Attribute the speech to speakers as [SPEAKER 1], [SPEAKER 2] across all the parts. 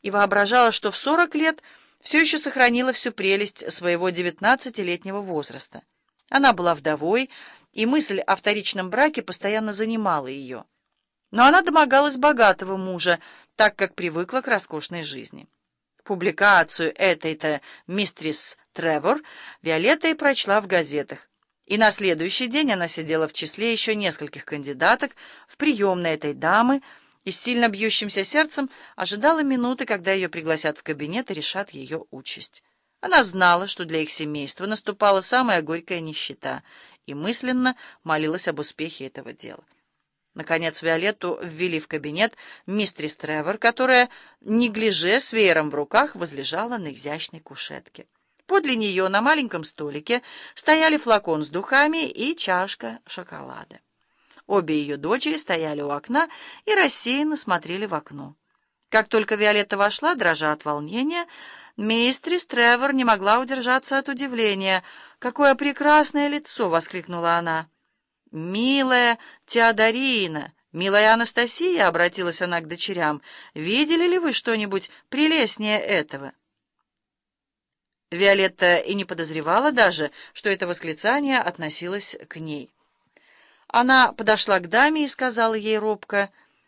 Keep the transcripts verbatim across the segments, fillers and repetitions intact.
[SPEAKER 1] и воображала, что в сорок лет все еще сохранила всю прелесть своего девятнадцатилетнего возраста. Она была вдовой, и мысль о вторичном браке постоянно занимала ее. Но она домогалась богатого мужа, так как привыкла к роскошной жизни. Публикацию этой-то «Мистрис Тревор» Виолетта и прочла в газетах, и на следующий день она сидела в числе еще нескольких кандидаток в приемной этой дамы и с сильно бьющимся сердцем ожидала минуты, когда ее пригласят в кабинет и решат ее участь. Она знала, что для их семейства наступала самая горькая нищета, и мысленно молилась об успехе этого дела. Наконец Виолетту ввели в кабинет мистрис Тревор, которая, неглиже, с веером в руках, возлежала на изящной кушетке. Подле нее на маленьком столике стояли флакон с духами и чашка шоколада. Обе ее дочери стояли у окна и рассеянно смотрели в окно. Как только Виолетта вошла, дрожа от волнения, мистрис Тревор не могла удержаться от удивления. «Какое прекрасное лицо!» — воскликнула она. «Милая Теодорина, милая Анастасия», — обратилась она к дочерям, — «видели ли вы что-нибудь прелестнее этого?» Виолетта и не подозревала даже, что это восклицание относилось к ней. Она подошла к даме и сказала ей робко: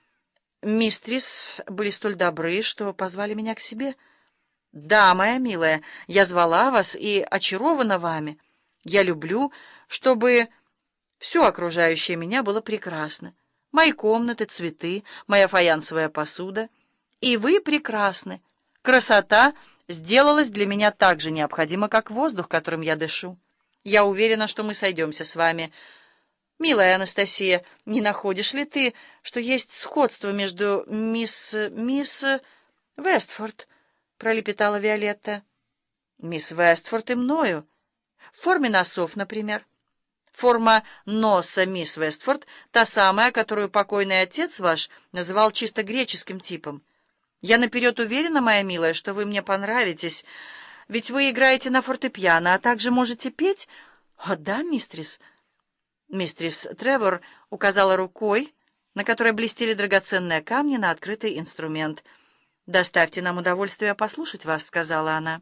[SPEAKER 1] «Мистрис были столь добры, что позвали меня к себе». «Да, моя милая, я звала вас и очарована вами. Я люблю, чтобы все окружающее меня было прекрасно. Мои комнаты, цветы, моя фаянсовая посуда. И вы прекрасны. Красота сделалась для меня так же необходима, как воздух, которым я дышу. Я уверена, что мы сойдемся с вами. Милая Анастасия, не находишь ли ты, что есть сходство между мисс... мисс... Вестфорд?» — пролепетала Виолетта. «Мисс Вестфорд и мною. В форме носов, например. Форма носа мисс Вестфорд — та самая, которую покойный отец ваш называл чисто греческим типом. Я наперед уверена, моя милая, что вы мне понравитесь, ведь вы играете на фортепиано, а также можете петь». «О, да, мистрис». Мистрис Тревор указала рукой, на которой блестели драгоценные камни, на открытый инструмент. «Доставьте нам удовольствие послушать вас», — сказала она.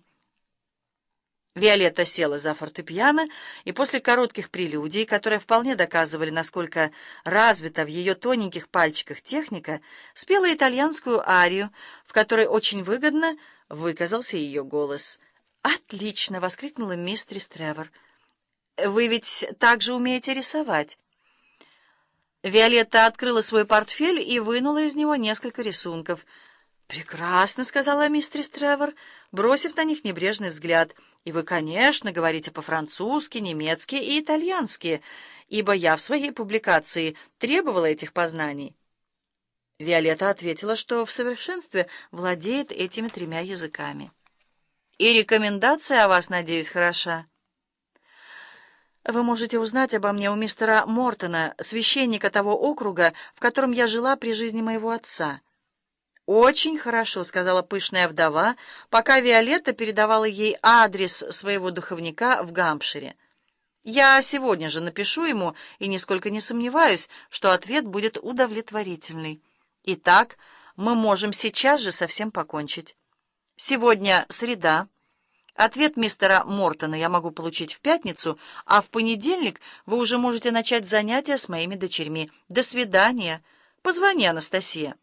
[SPEAKER 1] Виолетта села за фортепиано, и после коротких прелюдий, которые вполне доказывали, насколько развита в ее тоненьких пальчиках техника, спела итальянскую арию, в которой очень выгодно выказался ее голос. «Отлично!» — воскликнула мистрис Тревор. «Вы ведь также умеете рисовать?» Виолетта открыла свой портфель и вынула из него несколько рисунков. «Прекрасно», — сказала мистрис Тревор, бросив на них небрежный взгляд. «И вы, конечно, говорите по-французски, немецки и итальянски, ибо я в своей публикации требовала этих познаний». Виолетта ответила, что в совершенстве владеет этими тремя языками. «И рекомендация о вас, надеюсь, хороша?» «Вы можете узнать обо мне у мистера Мортона, священника того округа, в котором я жила при жизни моего отца». «Очень хорошо», — сказала пышная вдова, пока Виолетта передавала ей адрес своего духовника в Гампшире. «Я сегодня же напишу ему и нисколько не сомневаюсь, что ответ будет удовлетворительный. Итак, мы можем сейчас же совсем покончить. Сегодня среда. Ответ мистера Мортона я могу получить в пятницу, а в понедельник вы уже можете начать занятия с моими дочерьми. До свидания. Позвони, Анастасия».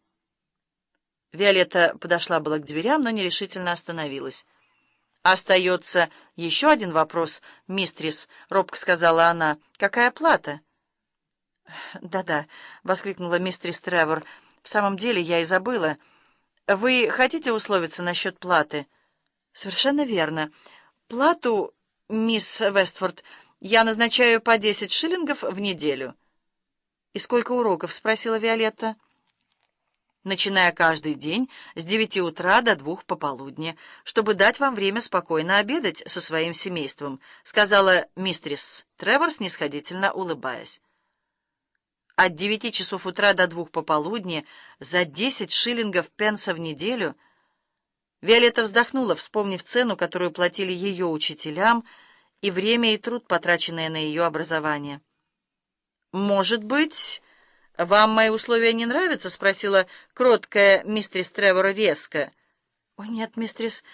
[SPEAKER 1] Виолетта подошла было к дверям, но нерешительно остановилась. «Остается еще один вопрос, мистрис», — робко сказала она. «Какая плата?» «Да-да», — воскликнула мистрис Тревор. «В самом деле я и забыла. Вы хотите условиться насчет платы?» «Совершенно верно. Плату, мисс Вестфорд, я назначаю по десять шиллингов в неделю». «И сколько уроков?» — спросила Виолетта. «Начиная каждый день с девяти утра до двух пополудни, чтобы дать вам время спокойно обедать со своим семейством», — сказала мистрис Тревор, снисходительно улыбаясь. «От девяти часов утра до двух пополудни за десять шиллингов пенса в неделю». Виолетта вздохнула, вспомнив цену, которую платили ее учителям, и время и труд, потраченные на ее образование. «Может быть, вам мои условия не нравятся?» — спросила кроткая мистрис Тревор резко. «О, нет, мистерис